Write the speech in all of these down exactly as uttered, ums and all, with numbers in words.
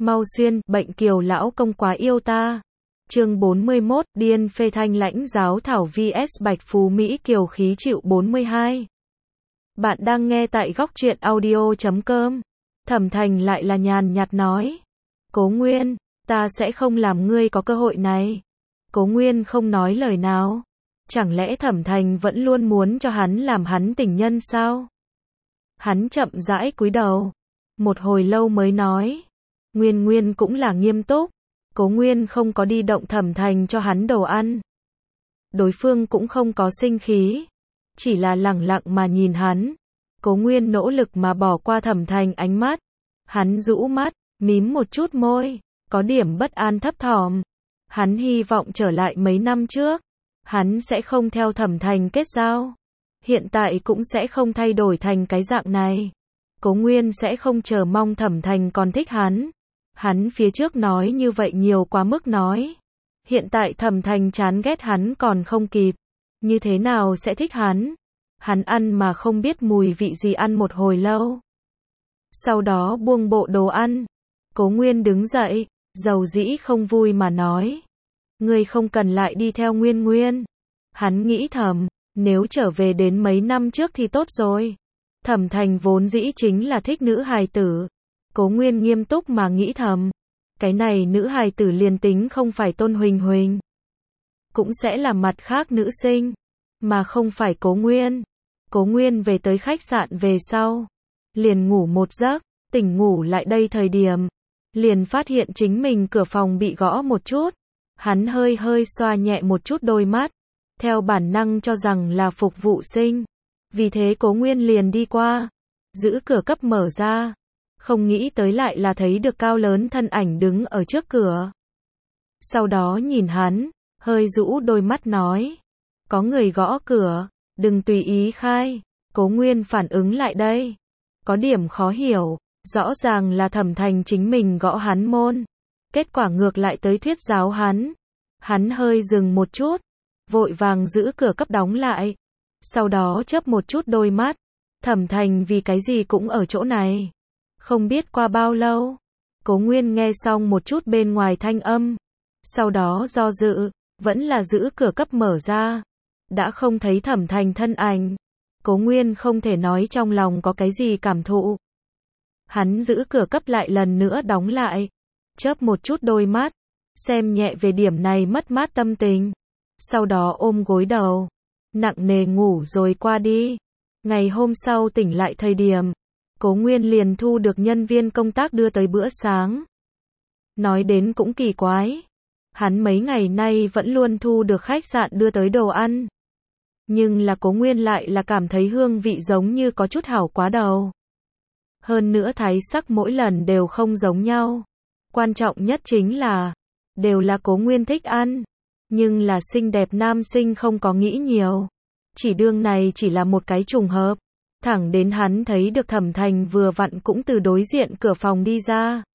Mau xuyên, bệnh Kiều lão công quá yêu ta. Chương bốn mươi mốt, điên phê thanh lãnh giáo thảo vs Bạch Phú Mỹ Kiều khí chịu bốn mươi hai. Bạn đang nghe tại góc truyện audio chấm com. Thẩm Thành lại là nhàn nhạt nói. Cố Nguyên, ta sẽ không làm ngươi có cơ hội này. Cố Nguyên không nói lời nào. Chẳng lẽ Thẩm Thành vẫn luôn muốn cho hắn làm hắn tình nhân sao? Hắn chậm rãi cúi đầu. Một hồi lâu mới nói. Nguyên Nguyên cũng là nghiêm túc. Cố Nguyên không có đi động Thẩm Thành cho hắn đồ ăn. Đối phương cũng không có sinh khí. Chỉ là lẳng lặng mà nhìn hắn. Cố Nguyên nỗ lực mà bỏ qua Thẩm Thành ánh mắt. Hắn rũ mắt, mím một chút môi, có điểm bất an thấp thỏm. Hắn hy vọng trở lại mấy năm trước. Hắn sẽ không theo Thẩm Thành kết giao. Hiện tại cũng sẽ không thay đổi thành cái dạng này. Cố Nguyên sẽ không chờ mong Thẩm Thành còn thích hắn. Hắn phía trước nói như vậy nhiều quá mức nói. Hiện tại Thẩm Thành chán ghét hắn còn không kịp. Như thế nào sẽ thích hắn? Hắn ăn mà không biết mùi vị gì ăn một hồi lâu. Sau đó buông bộ đồ ăn. Cố Nguyên đứng dậy, dầu dĩ không vui mà nói. Ngươi không cần lại đi theo Nguyên Nguyên. Hắn nghĩ thầm, nếu trở về đến mấy năm trước thì tốt rồi. Thẩm Thành vốn dĩ chính là thích nữ hài tử. Cố Nguyên nghiêm túc mà nghĩ thầm. Cái này nữ hài tử liền tính không phải Tôn Huỳnh Huỳnh. Cũng sẽ là mặt khác nữ sinh. Mà không phải Cố Nguyên. Cố Nguyên về tới khách sạn về sau. Liền ngủ một giấc, tỉnh ngủ lại đây thời điểm. Liền phát hiện chính mình cửa phòng bị gõ một chút. Hắn hơi hơi xoa nhẹ một chút đôi mắt. Theo bản năng cho rằng là phục vụ sinh. Vì thế Cố Nguyên liền đi qua. Giữ cửa cấp mở ra. Không nghĩ tới lại là thấy được cao lớn thân ảnh đứng ở trước cửa. Sau đó nhìn hắn, hơi rũ đôi mắt nói. Có người gõ cửa, đừng tùy ý khai. Cố Nguyên phản ứng lại đây. Có điểm khó hiểu, rõ ràng là Thẩm Thành chính mình gõ hắn môn. Kết quả ngược lại tới thuyết giáo hắn. Hắn hơi dừng một chút, vội vàng giữ cửa cấp đóng lại. Sau đó chớp một chút đôi mắt. Thẩm Thành vì cái gì cũng ở chỗ này. Không biết qua bao lâu. Cố Nguyên nghe xong một chút bên ngoài thanh âm. Sau đó do dự, vẫn là giữ cửa cấp mở ra. Đã không thấy Thẩm Thành thân ảnh. Cố Nguyên không thể nói trong lòng có cái gì cảm thụ. Hắn giữ cửa cấp lại lần nữa đóng lại. Chớp một chút đôi mắt. Xem nhẹ về điểm này mất mát tâm tình. Sau đó ôm gối đầu. Nặng nề ngủ rồi qua đi. Ngày hôm sau tỉnh lại thời điểm. Cố Nguyên liền thu được nhân viên công tác đưa tới bữa sáng. Nói đến cũng kỳ quái. Hắn mấy ngày nay vẫn luôn thu được khách sạn đưa tới đồ ăn. Nhưng là Cố Nguyên lại là cảm thấy hương vị giống như có chút hảo quá đầu. Hơn nữa thái sắc mỗi lần đều không giống nhau. Quan trọng nhất chính là, đều là Cố Nguyên thích ăn. Nhưng là xinh đẹp nam sinh không có nghĩ nhiều. Chỉ đương này chỉ là một cái trùng hợp. Thẳng đến hắn thấy được Thẩm Thành vừa vặn cũng từ đối diện cửa phòng đi ra.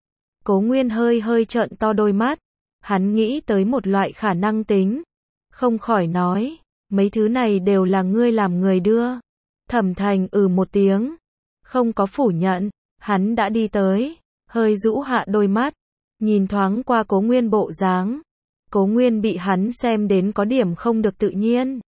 Cố Nguyên hơi hơi trợn to đôi mắt. Hắn nghĩ tới một loại khả năng tính. Không khỏi nói, mấy thứ này đều là ngươi làm người đưa. Thẩm Thành ừ một tiếng. Không có phủ nhận, hắn đã đi tới. Hơi rũ hạ đôi mắt. Nhìn thoáng qua Cố Nguyên bộ dáng. Cố Nguyên bị hắn xem đến có điểm không được tự nhiên.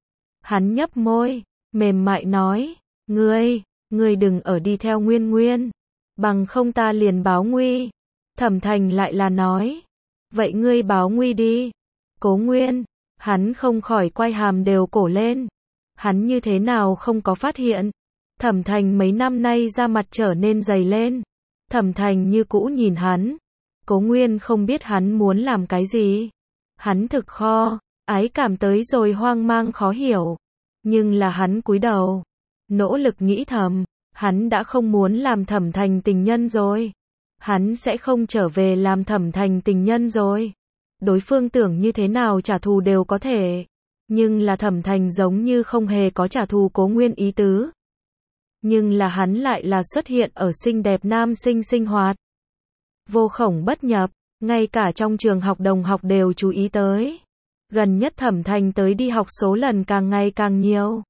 Hắn nhấp môi, mềm mại nói, ngươi, ngươi đừng ở đi theo Nguyên Nguyên. Bằng không ta liền báo nguy. Thẩm Thành lại là nói, vậy ngươi báo nguy đi. Cố Nguyên, hắn không khỏi quay hàm đều cổ lên. Hắn như thế nào không có phát hiện. Thẩm Thành mấy năm nay da mặt trở nên dày lên. Thẩm Thành như cũ nhìn hắn. Cố Nguyên không biết hắn muốn làm cái gì. Hắn thực kho, ái cảm tới rồi hoang mang khó hiểu. Nhưng là hắn cúi đầu. Nỗ lực nghĩ thầm. Hắn đã không muốn làm Thẩm Thành tình nhân rồi. Hắn sẽ không trở về làm Thẩm Thành tình nhân rồi. Đối phương tưởng như thế nào trả thù đều có thể. Nhưng là Thẩm Thành giống như không hề có trả thù Cố Nguyên ý tứ. Nhưng là hắn lại là xuất hiện ở xinh đẹp nam sinh sinh hoạt. Vô khổng bất nhập, ngay cả trong trường học đồng học đều chú ý tới. Gần nhất Thẩm Thành tới đi học số lần càng ngày càng nhiều.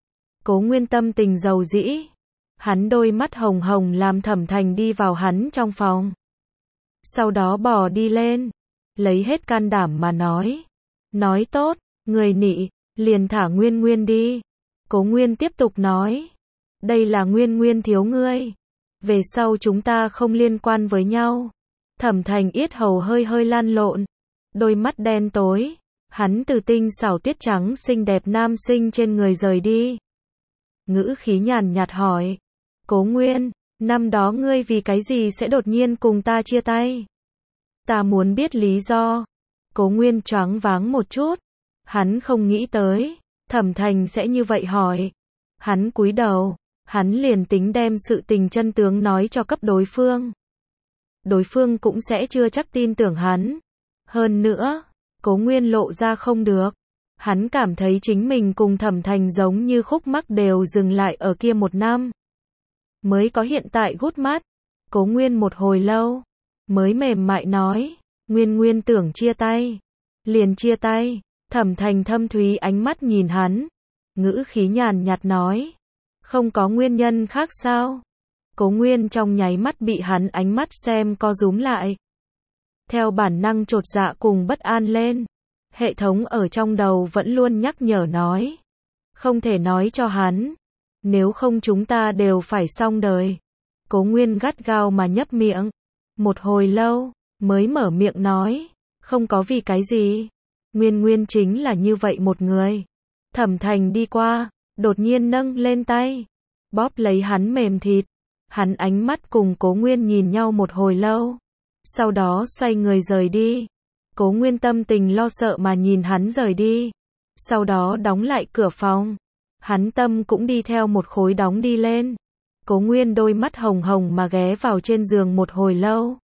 Cố Nguyên tâm tình dầu dĩ. Hắn đôi mắt hồng hồng làm Thẩm Thành đi vào hắn trong phòng. sau đó bò đi lên, lấy hết can đảm mà nói. Nói tốt, người nị, liền thả Nguyên Nguyên đi. Cố Nguyên tiếp tục nói, đây là Nguyên Nguyên thiếu ngươi. Về sau chúng ta không liên quan với nhau. Thẩm Thành yết hầu hơi hơi lan lộn, đôi mắt đen tối, hắn từ tinh xảo tiết trắng xinh đẹp nam sinh trên người rời đi. Ngữ khí nhàn nhạt hỏi, Cố Nguyên, năm đó ngươi vì cái gì sẽ đột nhiên cùng ta chia tay? Ta muốn biết lý do. Cố Nguyên choáng váng một chút, hắn không nghĩ tới Thẩm Thành sẽ như vậy hỏi. Hắn cúi đầu, hắn liền tính đem sự tình chân tướng nói cho cấp đối phương. Đối phương cũng sẽ chưa chắc tin tưởng hắn. Hơn nữa, Cố Nguyên lộ ra không được. Hắn cảm thấy chính mình cùng Thẩm Thành giống như khúc mắc đều dừng lại ở kia một năm. Mới có hiện tại gút mắt. Cố Nguyên một hồi lâu, mới mềm mại nói, Nguyên Nguyên tưởng chia tay. Liền chia tay. Thẩm Thành thâm thúy ánh mắt nhìn hắn. Ngữ khí nhàn nhạt nói, không có nguyên nhân khác sao? Cố Nguyên trong nháy mắt bị hắn ánh mắt xem co rúm lại. Theo bản năng chột dạ cùng bất an lên. Hệ thống ở trong đầu vẫn luôn nhắc nhở nói, không thể nói cho hắn, nếu không chúng ta đều phải xong đời. Cố Nguyên gắt gao mà nhấp miệng, một hồi lâu, mới mở miệng nói, không có vì cái gì. Nguyên Nguyên chính là như vậy một người. Thẩm Thành đi qua, đột nhiên nâng lên tay, bóp lấy hắn mềm thịt. Hắn ánh mắt cùng Cố Nguyên nhìn nhau một hồi lâu, sau đó xoay người rời đi. Cố Nguyên tâm tình lo sợ mà nhìn hắn rời đi, sau đó đóng lại cửa phòng. Hắn tâm cũng đi theo một khối đóng đi lên. Cố Nguyên đôi mắt hồng hồng mà ghé vào trên giường một hồi lâu.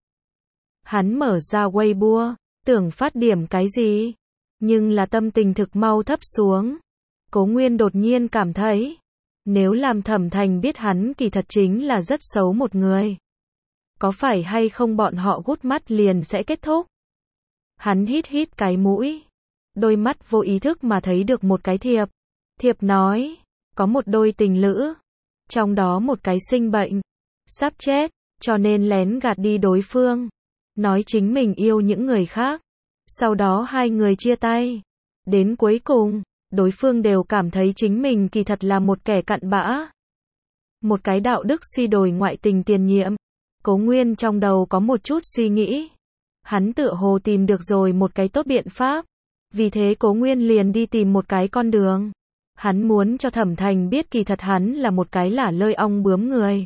Hắn mở ra Weibo, tưởng phát điểm cái gì, nhưng là tâm tình thực mau thấp xuống. Cố Nguyên đột nhiên cảm thấy, nếu làm Thẩm Thành biết hắn kỳ thật chính là rất xấu một người, có phải hay không bọn họ gút mắt liền sẽ kết thúc. Hắn hít hít cái mũi, đôi mắt vô ý thức mà thấy được một cái thiệp. Thiệp nói, có một đôi tình lữ, trong đó một cái sinh bệnh, sắp chết, cho nên lén gạt đi đối phương, nói chính mình yêu những người khác. Sau đó hai người chia tay. Đến cuối cùng, đối phương đều cảm thấy chính mình kỳ thật là một kẻ cặn bã. Một cái đạo đức suy đồi ngoại tình tiền nhiệm. Cố Nguyên trong đầu có một chút suy nghĩ. Hắn tựa hồ tìm được rồi một cái tốt biện pháp. Vì thế Cố Nguyên liền đi tìm một cái con đường. Hắn muốn cho Thẩm Thành biết kỳ thật hắn là một cái lả lơi ong bướm người.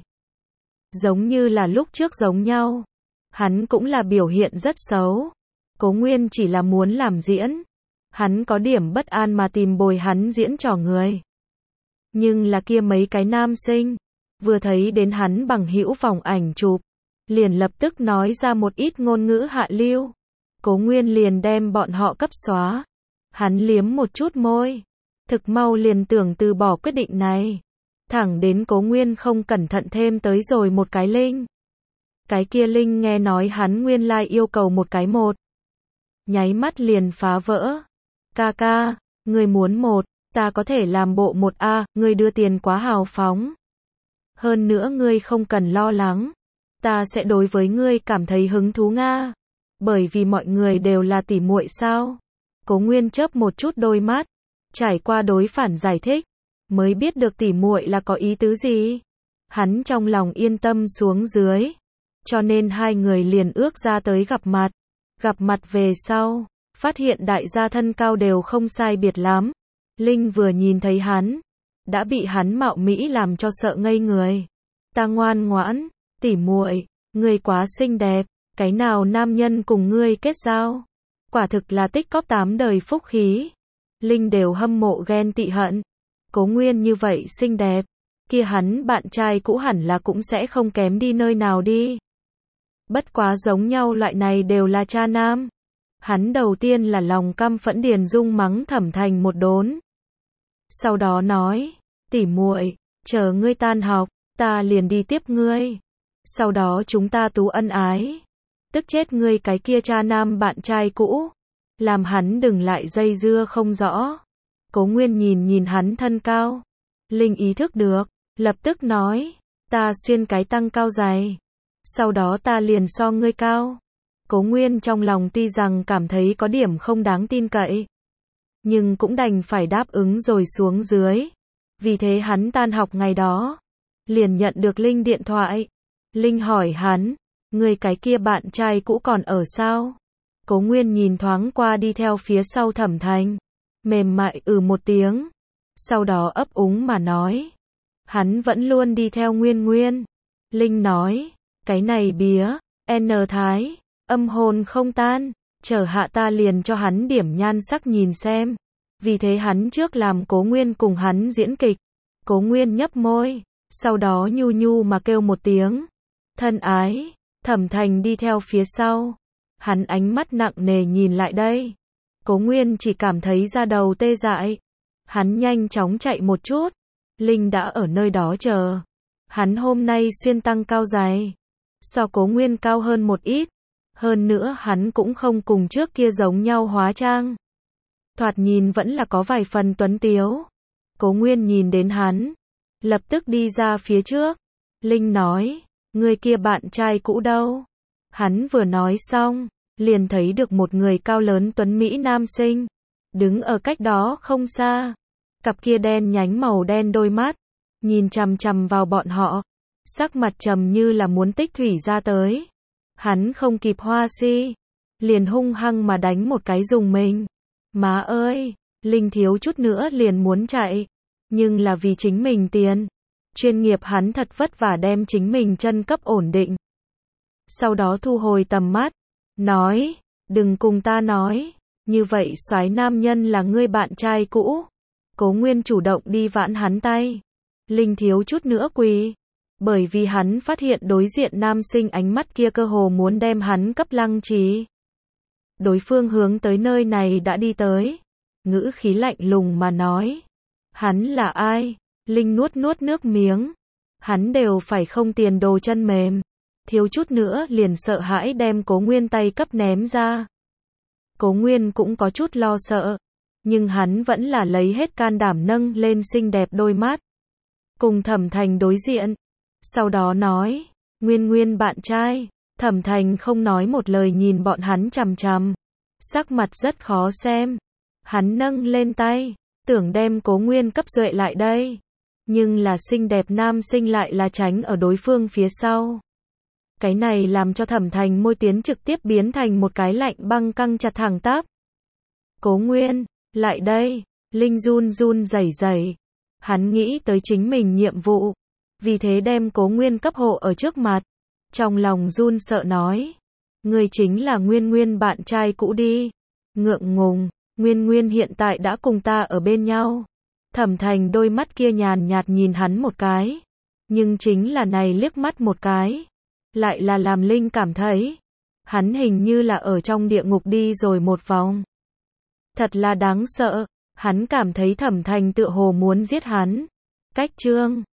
Giống như là lúc trước giống nhau. Hắn cũng là biểu hiện rất xấu. Cố Nguyên chỉ là muốn làm diễn. Hắn có điểm bất an mà tìm bồi hắn diễn trò người. Nhưng là kia mấy cái nam sinh, vừa thấy đến hắn bằng hữu vòng ảnh chụp, liền lập tức nói ra một ít ngôn ngữ hạ lưu. Cố Nguyên liền đem bọn họ cấp xóa. Hắn liếm một chút môi, thực mau liền tưởng từ bỏ quyết định này. Thẳng đến Cố Nguyên không cẩn thận thêm tới rồi một cái link. Cái kia link nghe nói hắn nguyên lai like yêu cầu một cái một. Nháy mắt liền phá vỡ. Ca ca, ngươi muốn một, ta có thể làm bộ một a, ngươi đưa tiền quá hào phóng. Hơn nữa ngươi không cần lo lắng, ta sẽ đối với ngươi cảm thấy hứng thú nga. Bởi vì mọi người đều là tỉ muội sao? Cố Nguyên chớp một chút đôi mắt, trải qua đối phản giải thích, mới biết được tỉ muội là có ý tứ gì. Hắn trong lòng yên tâm xuống dưới, cho nên hai người liền ước ra tới gặp mặt. Gặp mặt về sau, phát hiện đại gia thân cao đều không sai biệt lắm. Linh vừa nhìn thấy hắn, đã bị hắn mạo mỹ làm cho sợ ngây người. Ta ngoan ngoãn, tỉ muội, ngươi quá xinh đẹp, cái nào nam nhân cùng ngươi kết giao? Quả thực là tích cóp tám đời phúc khí. Linh đều hâm mộ ghen tị hận. Cố Nguyên như vậy xinh đẹp, kia hắn bạn trai cũ hẳn là cũng sẽ không kém đi nơi nào đi. Bất quá giống nhau loại này đều là cha nam. Hắn đầu tiên là lòng căm phẫn Điền Dung mắng Thẩm Thành một đốn. Sau đó nói, tỉ muội, chờ ngươi tan học, ta liền đi tiếp ngươi. Sau đó chúng ta tú ân ái. Tức chết ngươi cái kia cha nam bạn trai cũ. Làm hắn đừng lại dây dưa không rõ. Cố Nguyên nhìn nhìn hắn thân cao. Linh ý thức được, lập tức nói, ta xuyên cái tăng cao dày. Sau đó ta liền so ngươi cao. Cố Nguyên trong lòng tuy rằng cảm thấy có điểm không đáng tin cậy, nhưng cũng đành phải đáp ứng rồi xuống dưới. Vì thế hắn tan học ngày đó, liền nhận được Linh điện thoại. Linh hỏi hắn, người cái kia bạn trai cũ còn ở sao? Cố Nguyên nhìn thoáng qua đi theo phía sau Thẩm Thành, mềm mại ừ một tiếng, sau đó ấp úng mà nói, hắn vẫn luôn đi theo Nguyên Nguyên. Linh nói, cái này bía, N Thái, âm hồn không tan, chờ hạ ta liền cho hắn điểm nhan sắc nhìn xem. Vì thế hắn trước làm Cố Nguyên cùng hắn diễn kịch. Cố Nguyên nhấp môi, sau đó nhu nhu mà kêu một tiếng, thân ái. Thẩm Thành đi theo phía sau, hắn ánh mắt nặng nề nhìn lại đây. Cố Nguyên chỉ cảm thấy da đầu tê dại. Hắn nhanh chóng chạy một chút. Linh đã ở nơi đó chờ. Hắn hôm nay xuyên tăng cao dày, so Cố Nguyên cao hơn một ít. Hơn nữa hắn cũng không cùng trước kia giống nhau hóa trang. Thoạt nhìn vẫn là có vài phần tuấn tiếu. Cố Nguyên nhìn đến hắn, lập tức đi ra phía trước. Linh nói, người kia bạn trai cũ đâu? Hắn vừa nói xong, liền thấy được một người cao lớn tuấn mỹ nam sinh, đứng ở cách đó không xa. Cặp kia đen nhánh màu đen đôi mắt, nhìn chằm chằm vào bọn họ, sắc mặt trầm như là muốn tích thủy ra tới. Hắn không kịp hoa si, liền hung hăng mà đánh một cái dùng mình. Má ơi, Linh thiếu chút nữa liền muốn chạy, nhưng là vì chính mình tiền. Chuyên nghiệp hắn thật vất vả đem chính mình chân cấp ổn định. Sau đó thu hồi tầm mắt, nói, đừng cùng ta nói, như vậy soái nam nhân là ngươi bạn trai cũ. Cố Nguyên chủ động đi vãn hắn tay. Linh thiếu chút nữa quỳ, bởi vì hắn phát hiện đối diện nam sinh ánh mắt kia cơ hồ muốn đem hắn cấp lăng trí. Đối phương hướng tới nơi này đã đi tới, ngữ khí lạnh lùng mà nói, hắn là ai? Linh nuốt nuốt nước miếng, hắn đều phải không tiền đồ chân mềm, thiếu chút nữa liền sợ hãi đem Cố Nguyên tay cấp ném ra. Cố Nguyên cũng có chút lo sợ, nhưng hắn vẫn là lấy hết can đảm nâng lên xinh đẹp đôi mắt, cùng Thẩm Thành đối diện, sau đó nói, Nguyên Nguyên bạn trai. Thẩm Thành không nói một lời nhìn bọn hắn chằm chằm, sắc mặt rất khó xem. Hắn nâng lên tay, tưởng đem Cố Nguyên cấp duệ lại đây, nhưng là xinh đẹp nam sinh lại là tránh ở đối phương phía sau. Cái này làm cho Thẩm Thành môi tiến trực tiếp biến thành một cái lạnh băng căng chặt thẳng tắp. Cố Nguyên, lại đây. Linh run run rẩy rẩy. Hắn nghĩ tới chính mình nhiệm vụ, vì thế đem Cố Nguyên cấp hộ ở trước mặt. Trong lòng run sợ nói, người chính là Nguyên Nguyên bạn trai cũ đi. Ngượng ngùng, Nguyên Nguyên hiện tại đã cùng ta ở bên nhau. Thẩm Thành đôi mắt kia nhàn nhạt nhìn hắn một cái, nhưng chính là này liếc mắt một cái, lại là làm Linh cảm thấy, hắn hình như là ở trong địa ngục đi rồi một vòng. Thật là đáng sợ, hắn cảm thấy Thẩm Thành tựa hồ muốn giết hắn. Cách chương